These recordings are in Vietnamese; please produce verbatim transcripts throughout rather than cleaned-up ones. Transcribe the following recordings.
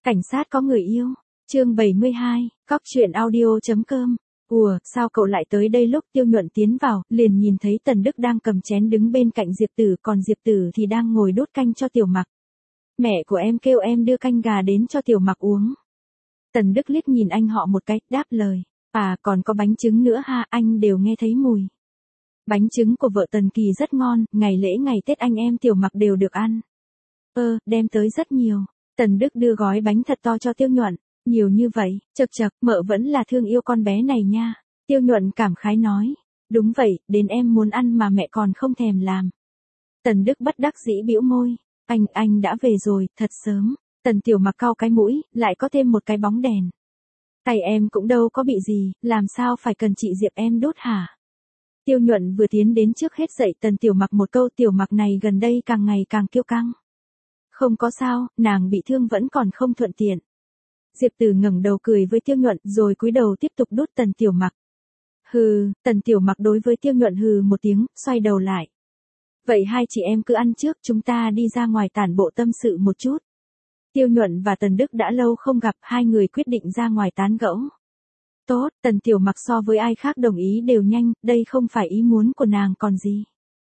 Cảnh sát có người yêu. Chương bảy mươi hai, cóc truyện audio chấm com. Ủa, sao cậu lại tới đây? Lúc Tiêu Nhuận tiến vào, liền nhìn thấy Tần Đức đang cầm chén đứng bên cạnh Diệp Tử, còn Diệp Tử thì đang ngồi đốt canh cho Tiểu Mặc. Mẹ của em kêu em đưa canh gà đến cho Tiểu Mặc uống. Tần Đức liếc nhìn anh họ một cái, đáp lời. À, còn có bánh trứng nữa ha, anh đều nghe thấy mùi. Bánh trứng của vợ Tần Kỳ rất ngon, ngày lễ ngày Tết anh em Tiểu Mặc đều được ăn. Ơ, đem tới rất nhiều. Tần Đức đưa gói bánh thật to cho Tiêu Nhuận. Nhiều như vậy, chật chật, mợ vẫn là thương yêu con bé này nha. Tiêu Nhuận cảm khái nói. Đúng vậy, đến em muốn ăn mà mẹ còn không thèm làm. Tần Đức bất đắc dĩ bĩu môi. Anh, anh đã về rồi, thật sớm. Tần Tiểu Mặc cau cái mũi, lại có thêm một cái bóng đèn. Tay em cũng đâu có bị gì, làm sao phải cần chị Diệp em đốt hả? Tiêu Nhuận vừa tiến đến trước hết dạy Tần Tiểu Mặc một câu. Tiểu Mặc này gần đây càng ngày càng kiêu căng. Không có sao, nàng bị thương vẫn còn không thuận tiện. Diệp Tử ngẩng đầu cười với Tiêu Nhuận rồi cúi đầu tiếp tục đốt Tần Tiểu Mặc. Hừ, Tần Tiểu Mặc đối với Tiêu Nhuận hừ một tiếng, xoay đầu lại. Vậy hai chị em cứ ăn trước, chúng ta đi ra ngoài tản bộ tâm sự một chút. Tiêu Nhuận và Tần Đức đã lâu không gặp, hai người quyết định ra ngoài tán gẫu. Tốt, Tần Tiểu Mặc so với ai khác đồng ý đều nhanh, đây không phải ý muốn của nàng còn gì.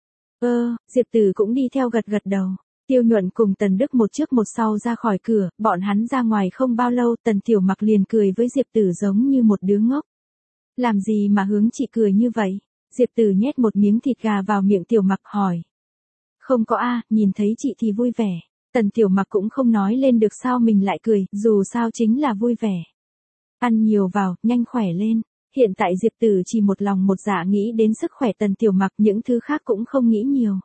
Ơ, Diệp Tử cũng đi theo gật gật đầu. Tiêu Nhuận cùng Tần Đức một trước một sau ra khỏi cửa, bọn hắn ra ngoài không bao lâu, Tần Tiểu Mặc liền cười với Diệp Tử giống như một đứa ngốc. Làm gì mà hướng chị cười như vậy? Diệp Tử nhét một miếng thịt gà vào miệng Tiểu Mặc hỏi. Không có a, nhìn thấy chị thì vui vẻ. Tần Tiểu Mặc cũng không nói lên được sao mình lại cười, dù sao chính là vui vẻ. Ăn nhiều vào, nhanh khỏe lên. Hiện tại Diệp Tử chỉ một lòng một dạ nghĩ đến sức khỏe Tần Tiểu Mặc, những thứ khác cũng không nghĩ nhiều.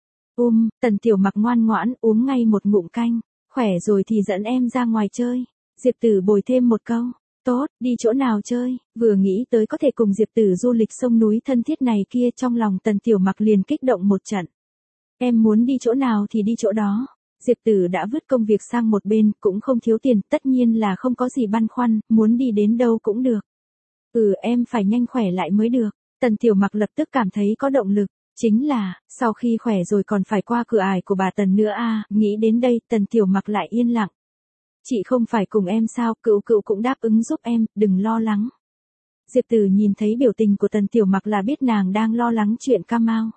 Um, Tần Tiểu Mặc ngoan ngoãn uống ngay một ngụm canh. Khỏe rồi thì dẫn em ra ngoài chơi. Diệp Tử bồi thêm một câu. Tốt, đi chỗ nào chơi? Vừa nghĩ tới có thể cùng Diệp Tử du lịch sông núi thân thiết này kia, trong lòng Tần Tiểu Mặc liền kích động một trận. Em muốn đi chỗ nào thì đi chỗ đó. Diệp Tử đã vứt công việc sang một bên, cũng không thiếu tiền, tất nhiên là không có gì băn khoăn, muốn đi đến đâu cũng được. Ừ, em phải nhanh khỏe lại mới được. Tần Tiểu Mặc lập tức cảm thấy có động lực. Chính là, sau khi khỏe rồi còn phải qua cửa ải của bà Tần nữa à, nghĩ đến đây, Tần Tiểu Mặc lại yên lặng. Chị không phải cùng em sao, cựu cựu cũng đáp ứng giúp em, đừng lo lắng. Diệp Tử nhìn thấy biểu tình của Tần Tiểu Mặc là biết nàng đang lo lắng chuyện Cam Ao.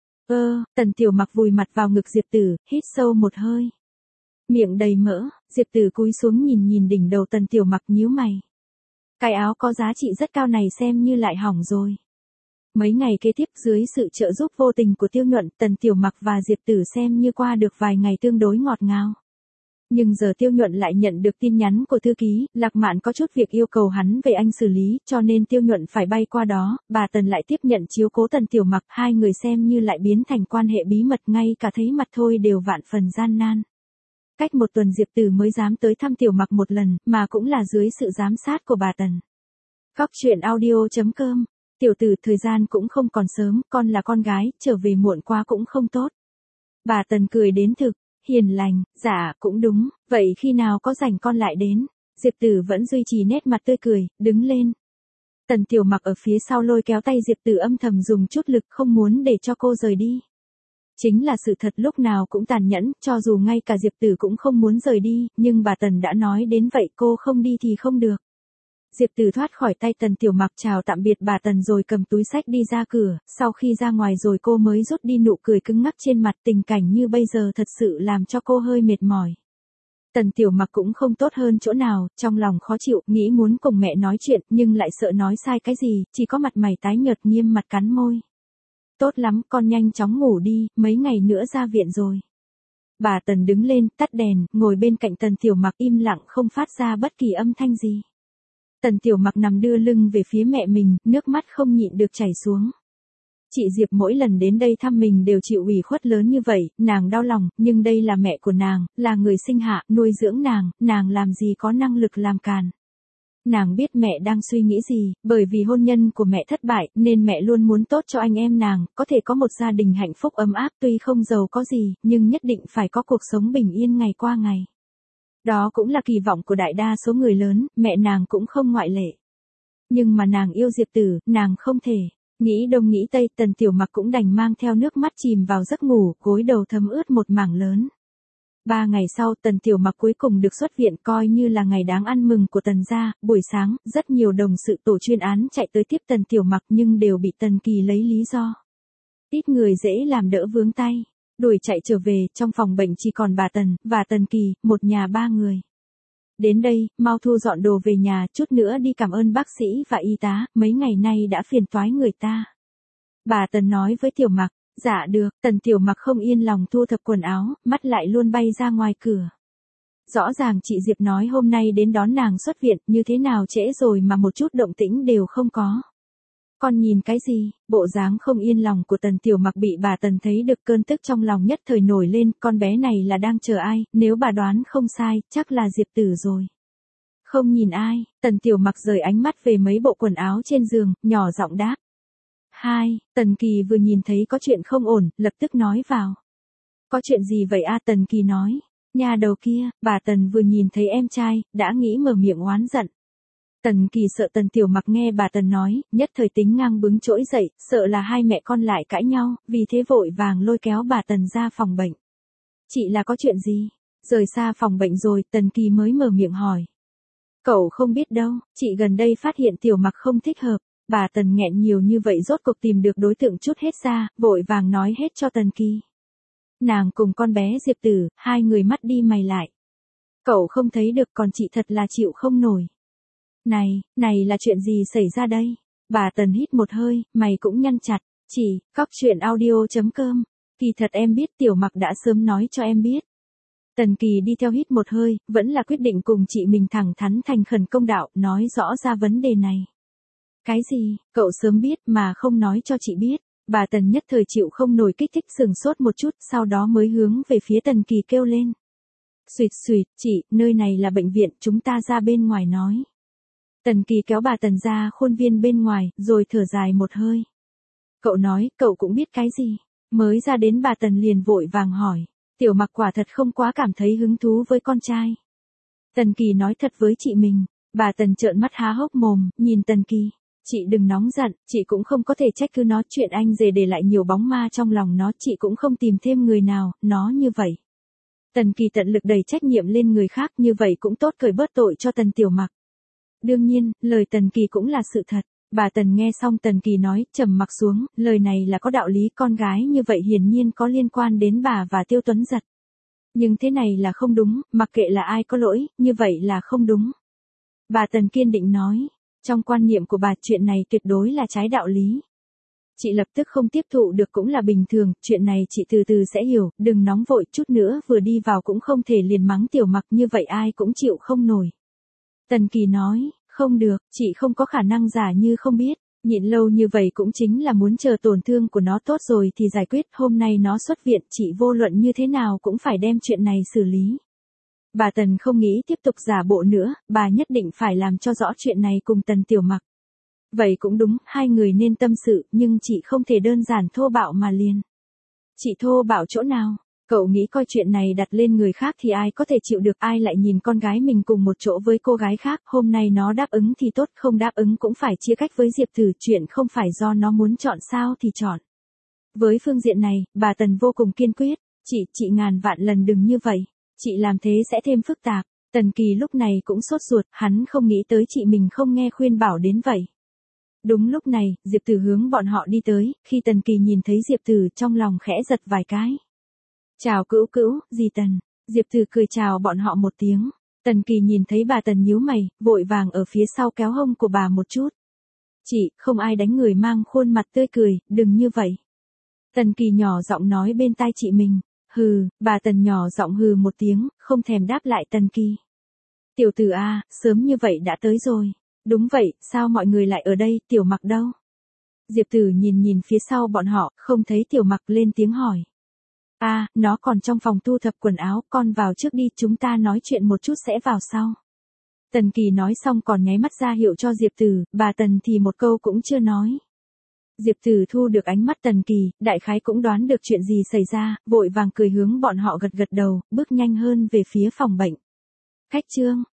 Ơ, Tần Tiểu Mặc vùi mặt vào ngực Diệp Tử, hít sâu một hơi. Miệng đầy mỡ, Diệp Tử cúi xuống nhìn nhìn đỉnh đầu Tần Tiểu Mặc nhíu mày. Cái áo có giá trị rất cao này xem như lại hỏng rồi. Mấy ngày kế tiếp dưới sự trợ giúp vô tình của Tiêu Nhuận, Tần Tiểu Mặc và Diệp Tử xem như qua được vài ngày tương đối ngọt ngào. Nhưng giờ Tiêu Nhuận lại nhận được tin nhắn của thư ký, Lạc Mạn có chút việc yêu cầu hắn về anh xử lý, cho nên Tiêu Nhuận phải bay qua đó, bà Tần lại tiếp nhận chiếu cố Tần Tiểu Mặc, hai người xem như lại biến thành quan hệ bí mật, ngay cả thấy mặt thôi đều vạn phần gian nan. Cách một tuần Diệp Tử mới dám tới thăm Tiểu Mặc một lần, mà cũng là dưới sự giám sát của bà Tần. Cóc truyện audio chấm com. Tiểu Tử, thời gian cũng không còn sớm, con là con gái, trở về muộn quá cũng không tốt. Bà Tần cười đến thực, hiền lành, dạ, cũng đúng, vậy khi nào có rảnh con lại đến. Diệp Tử vẫn duy trì nét mặt tươi cười, đứng lên. Tần Tiểu Mặc ở phía sau lôi kéo tay Diệp Tử âm thầm dùng chút lực, không muốn để cho cô rời đi. Chính là sự thật lúc nào cũng tàn nhẫn, cho dù ngay cả Diệp Tử cũng không muốn rời đi, nhưng bà Tần đã nói đến vậy, cô không đi thì không được. Diệp Tử thoát khỏi tay Tần Tiểu Mặc chào tạm biệt bà Tần rồi cầm túi xách đi ra cửa, sau khi ra ngoài rồi cô mới rút đi nụ cười cứng ngắc trên mặt, tình cảnh như bây giờ thật sự làm cho cô hơi mệt mỏi. Tần Tiểu Mặc cũng không tốt hơn chỗ nào, trong lòng khó chịu, nghĩ muốn cùng mẹ nói chuyện, nhưng lại sợ nói sai cái gì, chỉ có mặt mày tái nhợt nghiêm mặt cắn môi. Tốt lắm, con nhanh chóng ngủ đi, mấy ngày nữa ra viện rồi. Bà Tần đứng lên, tắt đèn, ngồi bên cạnh Tần Tiểu Mặc im lặng không phát ra bất kỳ âm thanh gì. Tần Tiểu Mặc nằm đưa lưng về phía mẹ mình, nước mắt không nhịn được chảy xuống. Chị Diệp mỗi lần đến đây thăm mình đều chịu ủy khuất lớn như vậy, nàng đau lòng, nhưng đây là mẹ của nàng, là người sinh hạ, nuôi dưỡng nàng, nàng làm gì có năng lực làm càn. Nàng biết mẹ đang suy nghĩ gì, bởi vì hôn nhân của mẹ thất bại, nên mẹ luôn muốn tốt cho anh em nàng, có thể có một gia đình hạnh phúc ấm áp, tuy không giàu có gì, nhưng nhất định phải có cuộc sống bình yên ngày qua ngày. Đó cũng là kỳ vọng của đại đa số người lớn, mẹ nàng cũng không ngoại lệ. Nhưng mà nàng yêu Diệp Tử, nàng không thể. Nghĩ đông nghĩ tây, Tần Tiểu Mặc cũng đành mang theo nước mắt chìm vào giấc ngủ, gối đầu thấm ướt một mảng lớn. Ba ngày sau Tần Tiểu Mặc cuối cùng được xuất viện, coi như là ngày đáng ăn mừng của Tần gia. Buổi sáng, rất nhiều đồng sự tổ chuyên án chạy tới tiếp Tần Tiểu Mặc nhưng đều bị Tần Kỳ lấy lý do. Ít người dễ làm đỡ vướng tay. Đuổi chạy trở về, trong phòng bệnh chỉ còn bà Tần, và Tần Kỳ, một nhà ba người. Đến đây, mau thu dọn đồ về nhà, chút nữa đi cảm ơn bác sĩ và y tá, mấy ngày nay đã phiền toái người ta. Bà Tần nói với Tiểu Mặc. Dạ được, Tần Tiểu Mặc không yên lòng thu thập quần áo, mắt lại luôn bay ra ngoài cửa. Rõ ràng chị Diệp nói hôm nay đến đón nàng xuất viện, như thế nào trễ rồi mà một chút động tĩnh đều không có. Con nhìn cái gì? Bộ dáng không yên lòng của Tần Tiểu Mặc bị bà Tần thấy được, cơn tức trong lòng nhất thời nổi lên, con bé này là đang chờ ai, nếu bà đoán không sai, chắc là Diệp Tử rồi. Không nhìn ai, Tần Tiểu Mặc rời ánh mắt về mấy bộ quần áo trên giường, nhỏ giọng đáp. Hai, Tần Kỳ vừa nhìn thấy có chuyện không ổn, lập tức nói vào. Có chuyện gì vậy a? Tần Kỳ nói. Nhà đầu kia, bà Tần vừa nhìn thấy em trai, đã nghĩ mở miệng oán giận. Tần Kỳ sợ Tần Tiểu Mặc nghe bà Tần nói, nhất thời tính ngang bướng trỗi dậy, sợ là hai mẹ con lại cãi nhau, vì thế vội vàng lôi kéo bà Tần ra phòng bệnh. Chị là có chuyện gì? Rời xa phòng bệnh rồi, Tần Kỳ mới mở miệng hỏi. Cậu không biết đâu, chị gần đây phát hiện Tiểu Mặc không thích hợp. Bà Tần nghẹn nhiều như vậy rốt cuộc tìm được đối tượng chút hết ra, vội vàng nói hết cho Tần Kỳ. Nàng cùng con bé Diệp Tử, hai người mắt đi mày lại. Cậu không thấy được, còn chị thật là chịu không nổi. Này, này là chuyện gì xảy ra đây? Bà Tần hít một hơi, mày cũng nhăn chặt. Chỉ, cóc truyện audio chấm com. Kỳ thật em biết, Tiểu Mặc đã sớm nói cho em biết. Tần Kỳ đi theo hít một hơi, vẫn là quyết định cùng chị mình thẳng thắn thành khẩn công đạo, nói rõ ra vấn đề này. Cái gì, cậu sớm biết mà không nói cho chị biết. Bà Tần nhất thời chịu không nổi, kích thích sừng sốt một chút, sau đó mới hướng về phía Tần Kỳ kêu lên. Xuyệt xuyệt, chị, nơi này là bệnh viện, chúng ta ra bên ngoài nói. Tần Kỳ kéo bà Tần ra khuôn viên bên ngoài, rồi thở dài một hơi. Cậu nói, cậu cũng biết cái gì. Mới ra đến bà Tần liền vội vàng hỏi. Tiểu Mặc quả thật không quá cảm thấy hứng thú với con trai. Tần Kỳ nói thật với chị mình. Bà Tần trợn mắt há hốc mồm, nhìn Tần Kỳ. Chị đừng nóng giận, chị cũng không có thể trách cứ nó, chuyện anh rể để lại nhiều bóng ma trong lòng nó, chị cũng không tìm thêm người nào, nó như vậy. Tần Kỳ tận lực đẩy trách nhiệm lên người khác, như vậy cũng tốt cởi bớt tội cho Tần Tiểu Mặc. Đương nhiên, lời Tần Kỳ cũng là sự thật. Bà Tần nghe xong Tần Kỳ nói, trầm mặc xuống, lời này là có đạo lý, con gái như vậy hiển nhiên có liên quan đến bà và Tiêu Tuấn Giật. Nhưng thế này là không đúng, mặc kệ là ai có lỗi, như vậy là không đúng. Bà Tần kiên định nói. Trong quan niệm của bà, chuyện này tuyệt đối là trái đạo lý. Chị lập tức không tiếp thụ được cũng là bình thường, chuyện này chị từ từ sẽ hiểu, đừng nóng vội, chút nữa vừa đi vào cũng không thể liền mắng Tiểu Mặc, như vậy ai cũng chịu không nổi. Tần Kỳ nói, không được, chị không có khả năng giả như không biết, nhịn lâu như vậy cũng chính là muốn chờ tổn thương của nó tốt rồi thì giải quyết, hôm nay nó xuất viện, chị vô luận như thế nào cũng phải đem chuyện này xử lý. Bà Tần không nghĩ tiếp tục giả bộ nữa, bà nhất định phải làm cho rõ chuyện này cùng Tần Tiểu Mặc. Vậy cũng đúng, hai người nên tâm sự, nhưng chị không thể đơn giản thô bạo mà liền. Chị thô bạo chỗ nào? Cậu nghĩ coi chuyện này đặt lên người khác thì ai có thể chịu được, ai lại nhìn con gái mình cùng một chỗ với cô gái khác, hôm nay nó đáp ứng thì tốt, không đáp ứng cũng phải chia cách với Diệp Tử, chuyện không phải do nó muốn chọn sao thì chọn. Với phương diện này, bà Tần vô cùng kiên quyết, chị, chị ngàn vạn lần đừng như vậy. Chị làm thế sẽ thêm phức tạp. Tần Kỳ lúc này cũng sốt ruột, hắn không nghĩ tới chị mình không nghe khuyên bảo đến vậy. Đúng lúc này, Diệp Tử hướng bọn họ đi tới, khi Tần Kỳ nhìn thấy Diệp Tử trong lòng khẽ giật vài cái. Chào cữu cữu, dì Tần. Diệp Tử cười chào bọn họ một tiếng. Tần Kỳ nhìn thấy bà Tần nhíu mày, vội vàng ở phía sau kéo hông của bà một chút. Chị, không ai đánh người mang khuôn mặt tươi cười, đừng như vậy. Tần Kỳ nhỏ giọng nói bên tai chị mình. Hừ, bà Tần nhỏ giọng hừ một tiếng, không thèm đáp lại Tần Kỳ. Tiểu tử a, sớm như vậy đã tới rồi. Đúng vậy, sao mọi người lại ở đây, Tiểu Mặc đâu? Diệp Tử nhìn nhìn phía sau bọn họ, không thấy Tiểu Mặc, lên tiếng hỏi. A, nó còn trong phòng thu thập quần áo, con vào trước đi, chúng ta nói chuyện một chút sẽ vào sau. Tần Kỳ nói xong còn nháy mắt ra hiệu cho Diệp Tử, bà Tần thì một câu cũng chưa nói. Diệp Tử thu được ánh mắt Tần Kỳ, đại khái cũng đoán được chuyện gì xảy ra, vội vàng cười hướng bọn họ gật gật đầu, bước nhanh hơn về phía phòng bệnh. Khách trương,